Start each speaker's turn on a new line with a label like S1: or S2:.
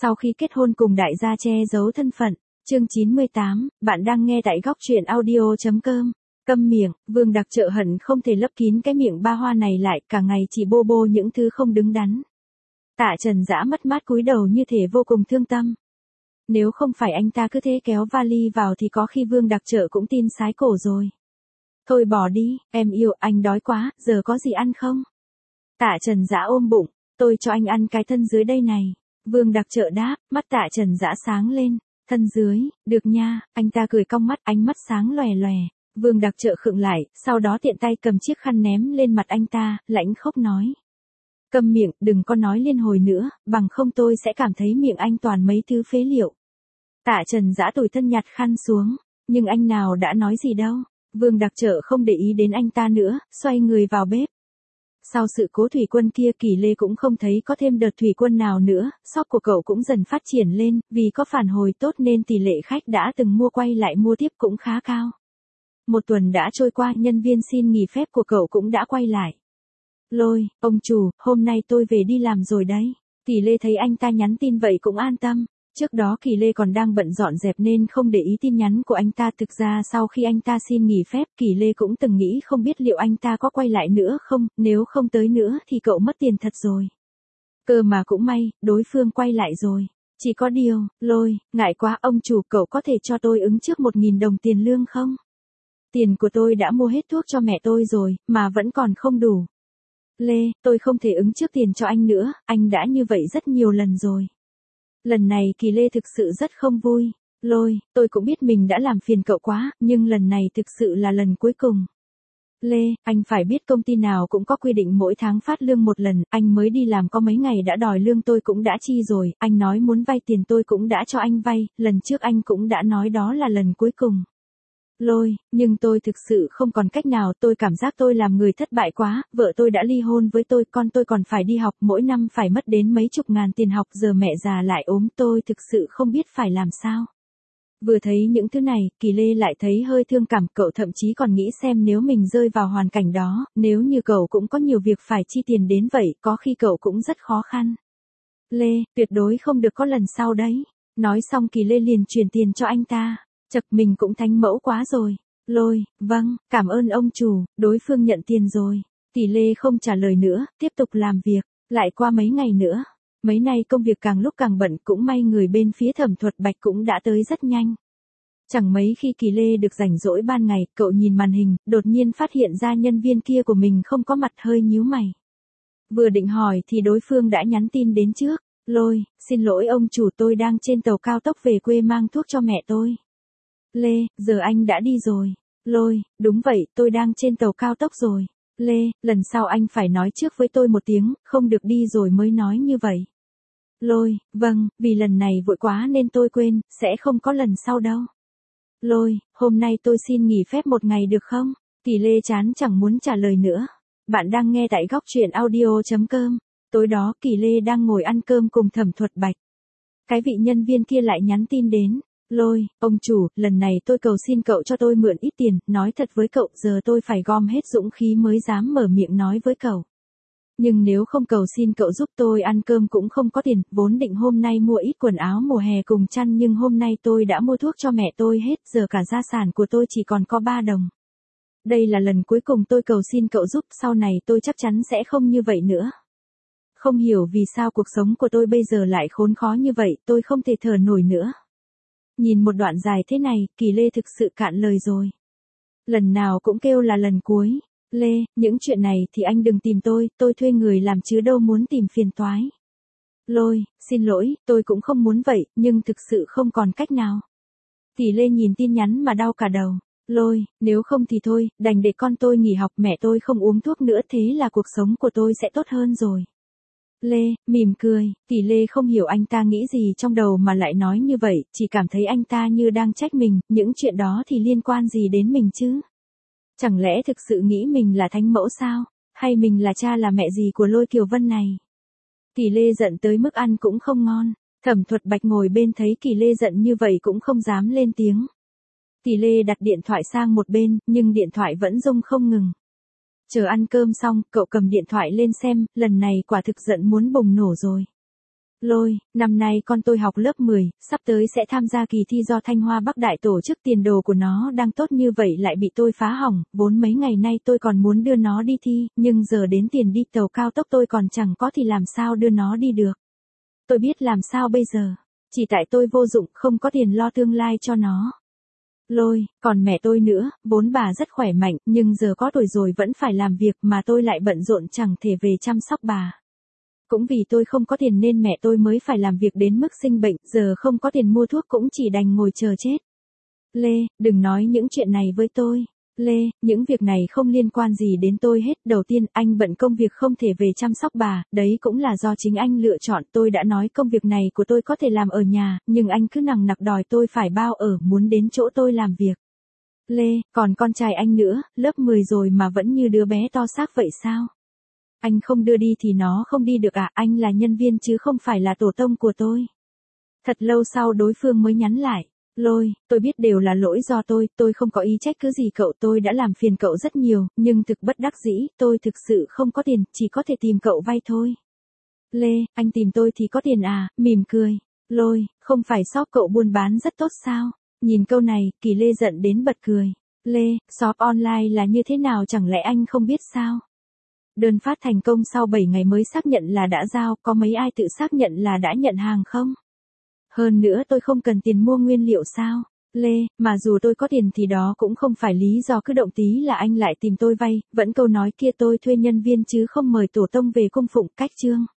S1: Sau khi kết hôn cùng đại gia che giấu thân phận. Chương 98, bạn đang nghe tại góc truyện audio.com. Câm miệng, Vương Đặc Trợ hận không thể lấp kín cái miệng ba hoa này lại, cả ngày chỉ bô bô những thứ không đứng đắn. Tạ Trần Dã mất mát cúi đầu như thể vô cùng thương tâm. Nếu không phải anh ta cứ thế kéo vali vào thì có khi Vương Đặc Trợ cũng tin sái cổ rồi. Thôi bỏ đi, em yêu, anh đói quá, giờ có gì ăn không? Tạ Trần Dã ôm bụng, tôi cho anh ăn cái thân dưới đây này. Vương Đặc Trợ đáp, mắt Tạ Trần Dã sáng lên. Thân dưới, được nha, anh ta cười cong mắt, ánh mắt sáng lòe lòe. Vương Đặc Trợ khựng lại, sau đó tiện tay cầm chiếc khăn ném lên mặt anh ta, lãnh khốc nói. Câm miệng, đừng có nói liên hồi nữa, bằng không tôi sẽ cảm thấy miệng anh toàn mấy thứ phế liệu. Tạ Trần Dã tủi thân nhặt khăn xuống, nhưng anh nào đã nói gì đâu. Vương Đặc Trợ không để ý đến anh ta nữa, xoay người vào bếp. Sau sự cố thủy quân kia Kỳ Lê cũng không thấy có thêm đợt thủy quân nào nữa, shop của cậu cũng dần phát triển lên, vì có phản hồi tốt nên tỷ lệ khách đã từng mua quay lại mua tiếp cũng khá cao. Một tuần đã trôi qua, nhân viên xin nghỉ phép của cậu cũng đã quay lại. Lôi, ông chủ, hôm nay tôi về đi làm rồi đấy. Kỳ Lê thấy anh ta nhắn tin vậy cũng an tâm. Trước đó Kỳ Lê còn đang bận dọn dẹp nên không để ý tin nhắn của anh ta. Thực ra sau khi anh ta xin nghỉ phép, Kỳ Lê cũng từng nghĩ không biết liệu anh ta có quay lại nữa không, nếu không tới nữa thì cậu mất tiền thật rồi. Cơ mà cũng may, đối phương quay lại rồi. Chỉ có điều, Lôi, ngại quá ông chủ, cậu có thể cho tôi ứng trước 1.000 đồng tiền lương không? Tiền của tôi đã mua hết thuốc cho mẹ tôi rồi, mà vẫn còn không đủ. Lê, tôi không thể ứng trước tiền cho anh nữa, anh đã như vậy rất nhiều lần rồi. Lần này Kỳ Lê thực sự rất không vui. Lôi, tôi cũng biết mình đã làm phiền cậu quá, nhưng lần này thực sự là lần cuối cùng. Lê, anh phải biết công ty nào cũng có quy định mỗi tháng phát lương một lần, anh mới đi làm có mấy ngày đã đòi lương tôi cũng đã chi rồi, anh nói muốn vay tiền tôi cũng đã cho anh vay, lần trước anh cũng đã nói đó là lần cuối cùng. Lôi, nhưng tôi thực sự không còn cách nào, tôi cảm giác tôi làm người thất bại quá, vợ tôi đã ly hôn với tôi, con tôi còn phải đi học, mỗi năm phải mất đến mấy chục ngàn tiền học, giờ mẹ già lại ốm, tôi thực sự không biết phải làm sao. Vừa thấy những thứ này, Kỳ Lê lại thấy hơi thương cảm, cậu thậm chí còn nghĩ xem nếu mình rơi vào hoàn cảnh đó, nếu như cậu cũng có nhiều việc phải chi tiền đến vậy, có khi cậu cũng rất khó khăn. Lê, tuyệt đối không được có lần sau đấy. Nói xong Kỳ Lê liền chuyển tiền cho anh ta. Chật, mình cũng thánh mẫu quá rồi. Lôi, vâng, cảm ơn ông chủ, đối phương nhận tiền rồi. Kỳ Lê không trả lời nữa, tiếp tục làm việc. Lại qua mấy ngày nữa. Mấy nay công việc càng lúc càng bận, cũng may người bên phía Thẩm Thuật Bạch cũng đã tới rất nhanh. Chẳng mấy khi Kỳ Lê được rảnh rỗi ban ngày, cậu nhìn màn hình, đột nhiên phát hiện ra nhân viên kia của mình không có mặt, hơi nhíu mày. Vừa định hỏi thì đối phương đã nhắn tin đến trước. Lôi, xin lỗi ông chủ, tôi đang trên tàu cao tốc về quê mang thuốc cho mẹ tôi. Lê, giờ anh đã đi rồi. Lôi, đúng vậy, tôi đang trên tàu cao tốc rồi. Lê, lần sau anh phải nói trước với tôi một tiếng, không được đi rồi mới nói như vậy. Lôi, vâng, vì lần này vội quá nên tôi quên, sẽ không có lần sau đâu. Lôi, hôm nay tôi xin nghỉ phép một ngày được không? Kỳ Lê chán chẳng muốn trả lời nữa. Bạn đang nghe tại góc truyện audio.com. Tối đó Kỳ Lê đang ngồi ăn cơm cùng Thẩm Thuật Bạch. Cái vị nhân viên kia lại nhắn tin đến. Lôi, ông chủ, lần này tôi cầu xin cậu cho tôi mượn ít tiền, nói thật với cậu, giờ tôi phải gom hết dũng khí mới dám mở miệng nói với cậu. Nhưng nếu không cầu xin cậu giúp tôi ăn cơm cũng không có tiền, vốn định hôm nay mua ít quần áo mùa hè cùng chăn nhưng hôm nay tôi đã mua thuốc cho mẹ tôi hết, giờ cả gia sản của tôi chỉ còn có 3 đồng. Đây là lần cuối cùng tôi cầu xin cậu giúp, sau này tôi chắc chắn sẽ không như vậy nữa. Không hiểu vì sao cuộc sống của tôi bây giờ lại khốn khó như vậy, tôi không thể thở nổi nữa. Nhìn một đoạn dài thế này, Kỳ Lê thực sự cạn lời rồi. Lần nào cũng kêu là lần cuối. Lê, những chuyện này thì anh đừng tìm tôi thuê người làm chứ đâu muốn tìm phiền toái. Lôi, xin lỗi, tôi cũng không muốn vậy, nhưng thực sự không còn cách nào. Kỳ Lê nhìn tin nhắn mà đau cả đầu. Lôi, nếu không thì thôi, đành để con tôi nghỉ học, mẹ tôi không uống thuốc nữa, thế là cuộc sống của tôi sẽ tốt hơn rồi. Lê, mỉm cười, Kỳ Lê không hiểu anh ta nghĩ gì trong đầu mà lại nói như vậy, chỉ cảm thấy anh ta như đang trách mình, những chuyện đó thì liên quan gì đến mình chứ? Chẳng lẽ thực sự nghĩ mình là thánh mẫu sao? Hay mình là cha là mẹ gì của Lôi Kiều Vân này? Kỳ Lê giận tới mức ăn cũng không ngon. Thẩm Thuật Bạch ngồi bên thấy Kỳ Lê giận như vậy cũng không dám lên tiếng. Kỳ Lê đặt điện thoại sang một bên, nhưng điện thoại vẫn rung không ngừng. Chờ ăn cơm xong, cậu cầm điện thoại lên xem, lần này quả thực giận muốn bùng nổ rồi. Lôi, năm nay con tôi học lớp 10, sắp tới sẽ tham gia kỳ thi do Thanh Hoa Bắc Đại tổ chức, tiền đồ của nó đang tốt như vậy lại bị tôi phá hỏng, vốn mấy ngày nay tôi còn muốn đưa nó đi thi, nhưng giờ đến tiền đi tàu cao tốc tôi còn chẳng có thì làm sao đưa nó đi được. Tôi biết làm sao bây giờ, chỉ tại tôi vô dụng, không có tiền lo tương lai cho nó. Lôi, còn mẹ tôi nữa, vốn bà rất khỏe mạnh, nhưng giờ có tuổi rồi vẫn phải làm việc mà tôi lại bận rộn chẳng thể về chăm sóc bà. Cũng vì tôi không có tiền nên mẹ tôi mới phải làm việc đến mức sinh bệnh, giờ không có tiền mua thuốc cũng chỉ đành ngồi chờ chết. Lê, đừng nói những chuyện này với tôi. Lê, những việc này không liên quan gì đến tôi hết. Đầu tiên, anh bận công việc không thể về chăm sóc bà, đấy cũng là do chính anh lựa chọn. Tôi đã nói công việc này của tôi có thể làm ở nhà, nhưng anh cứ nằng nặc đòi tôi phải bao ở, muốn đến chỗ tôi làm việc. Lê, còn con trai anh nữa, lớp 10 rồi mà vẫn như đứa bé to xác vậy sao? Anh không đưa đi thì nó không đi được à, anh là nhân viên chứ không phải là tổ tông của tôi. Thật lâu sau đối phương mới nhắn lại. Lôi, tôi biết đều là lỗi do tôi không có ý trách cứ gì cậu, tôi đã làm phiền cậu rất nhiều, nhưng thực bất đắc dĩ, tôi thực sự không có tiền, chỉ có thể tìm cậu vay thôi. Lê, anh tìm tôi thì có tiền à, mỉm cười. Lôi, không phải shop cậu buôn bán rất tốt sao? Nhìn câu này, Kỳ Lê giận đến bật cười. Lê, shop online là như thế nào chẳng lẽ anh không biết sao? Đơn phát thành công sau 7 ngày mới xác nhận là đã giao, có mấy ai tự xác nhận là đã nhận hàng không? Hơn nữa tôi không cần tiền mua nguyên liệu sao? Lê, mà dù tôi có tiền thì đó cũng không phải lý do cứ động tí là anh lại tìm tôi vay, vẫn câu nói kia tôi thuê nhân viên chứ không mời tổ tông về cung phụng, cách chương.